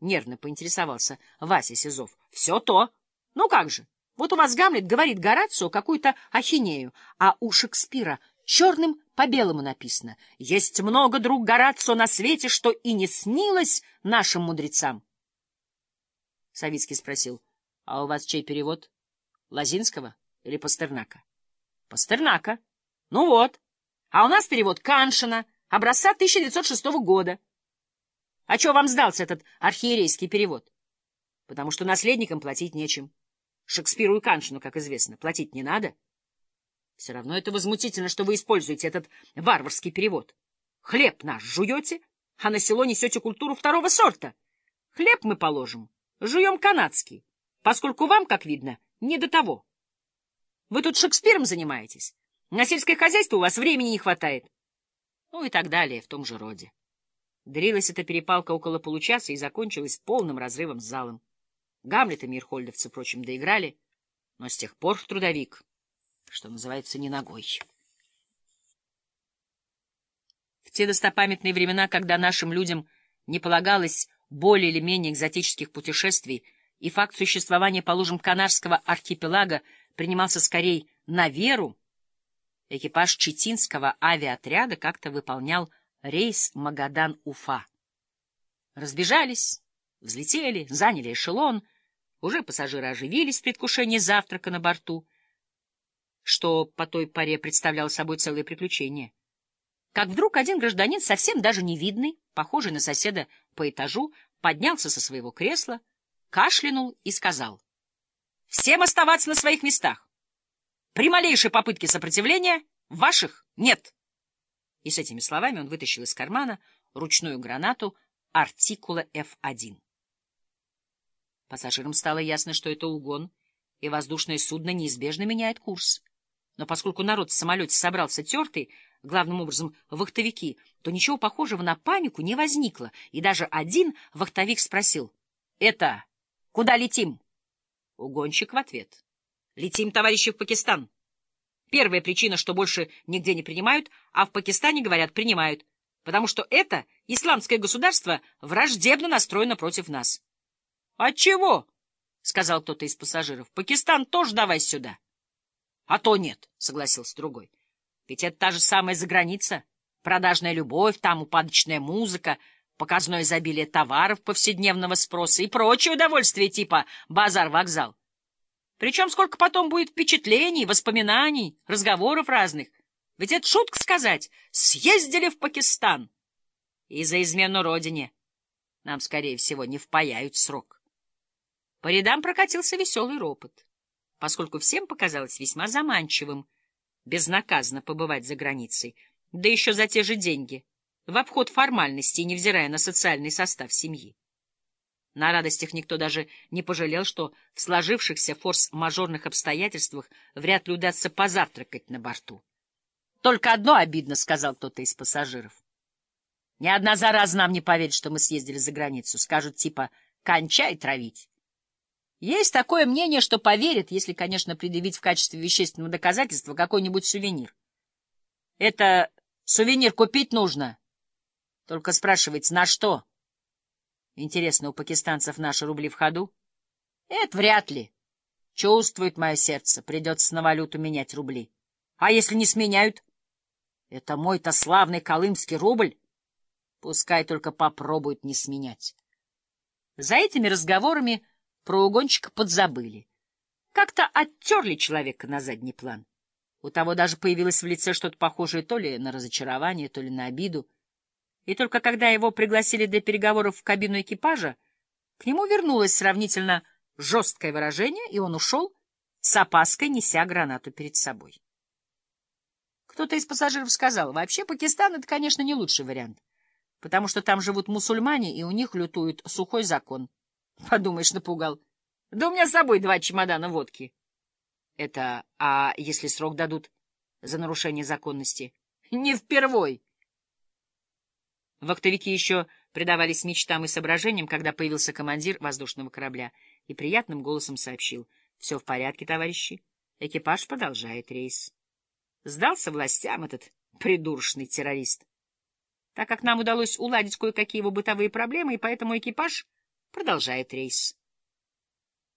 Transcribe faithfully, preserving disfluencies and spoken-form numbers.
Нервно поинтересовался Вася Сизов. — Все то. Ну как же? Вот у вас Гамлет говорит Горацио какую-то ахинею, а у Шекспира черным по белому написано: «Есть много, друг Горацио, на свете, что и не снилось нашим мудрецам». Савицкий спросил: — А у вас чей перевод? Лозинского или Пастернака? — Пастернака. — Ну вот. А у нас перевод Каншина, образца тысяча девятьсот шестого года. А чего вам сдался этот архиерейский перевод? Потому что наследникам платить нечем. Шекспиру и Каншину, как известно, платить не надо. Все равно это возмутительно, что вы используете этот варварский перевод. Хлеб наш жуете, а на село несете культуру второго сорта. Хлеб мы положим, жуем канадский, поскольку вам, как видно, не до того. Вы тут Шекспиром занимаетесь, на сельское хозяйство у вас времени не хватает. Ну и так далее в том же роде. Длилась эта перепалка около получаса и закончилась полным разрывом с залом. Гамлет и мирхольдовцы, впрочем, доиграли, но с тех пор трудовик, что называется, не ногой. В те достопамятные времена, когда нашим людям не полагалось более или менее экзотических путешествий, и факт существования, положим, Канарского архипелага принимался скорее на веру, экипаж Читинского авиаотряда как-то выполнял рейс Магадан-Уфа. Разбежались, взлетели, заняли эшелон, уже пассажиры оживились в предвкушении завтрака на борту, что по той поре представляло собой целое приключение. Как вдруг один гражданин, совсем даже невидный, похожий на соседа по этажу, поднялся со своего кресла, кашлянул и сказал: — Всем оставаться на своих местах. При малейшей попытке сопротивления ваших нет. И с этими словами он вытащил из кармана ручную гранату артикула эф один. Пассажирам стало ясно, что это угон, и воздушное судно неизбежно меняет курс. Но поскольку народ в самолете собрался тертый, главным образом вахтовики, то ничего похожего на панику не возникло, и даже один вахтовик спросил: — Это куда летим? Угонщик в ответ: — Летим, товарищи, в Пакистан. Первая причина, что больше нигде не принимают, а в Пакистане, говорят, принимают, потому что это исламское государство враждебно настроено против нас. — Отчего? — сказал кто-то из пассажиров. — Пакистан тоже давай сюда. — А то нет, — согласился другой. — Ведь это та же самая заграница. Продажная любовь, там упадочная музыка, показное изобилие товаров повседневного спроса и прочее удовольствие типа базар-вокзал. Причем сколько потом будет впечатлений, воспоминаний, разговоров разных. Ведь это шутка сказать: съездили в Пакистан. И за измену родине нам, скорее всего, не впаяют срок. По рядам прокатился веселый ропот, поскольку всем показалось весьма заманчивым безнаказанно побывать за границей, да еще за те же деньги, в обход формальностей, невзирая на социальный состав семьи. На радостях никто даже не пожалел, что в сложившихся форс-мажорных обстоятельствах вряд ли удастся позавтракать на борту. — Только одно обидно, — сказал кто-то из пассажиров. — Ни одна зараза нам не поверит, что мы съездили за границу. Скажут типа «кончай травить». Есть такое мнение, что поверят, если, конечно, предъявить в качестве вещественного доказательства какой-нибудь сувенир. Это сувенир купить нужно. Только спрашивается, на что? Интересно, у пакистанцев наши рубли в ходу? Это вряд ли. Чувствует мое сердце, придется на валюту менять рубли. А если не сменяют? Это мой-то славный колымский рубль. Пускай только попробуют не сменять. За этими разговорами про угонщика подзабыли. Как-то оттерли человека на задний план. У того даже появилось в лице что-то похожее то ли на разочарование, то ли на обиду. И только когда его пригласили для переговоров в кабину экипажа, к нему вернулось сравнительно жесткое выражение, и он ушел, с опаской неся гранату перед собой. Кто-то из пассажиров сказал: вообще Пакистан — это, конечно, не лучший вариант, потому что там живут мусульмане, и у них лютует сухой закон. Подумаешь, напугал. Да у меня с собой два чемодана водки. Это, а если срок дадут за нарушение законности? Не впервой. Вахтовики еще предавались мечтам и соображениям, когда появился командир воздушного корабля и приятным голосом сообщил: все в порядке, товарищи, экипаж продолжает рейс. Сдался властям этот придурочный террорист. Так как нам удалось уладить кое-какие его бытовые проблемы, и поэтому экипаж продолжает рейс.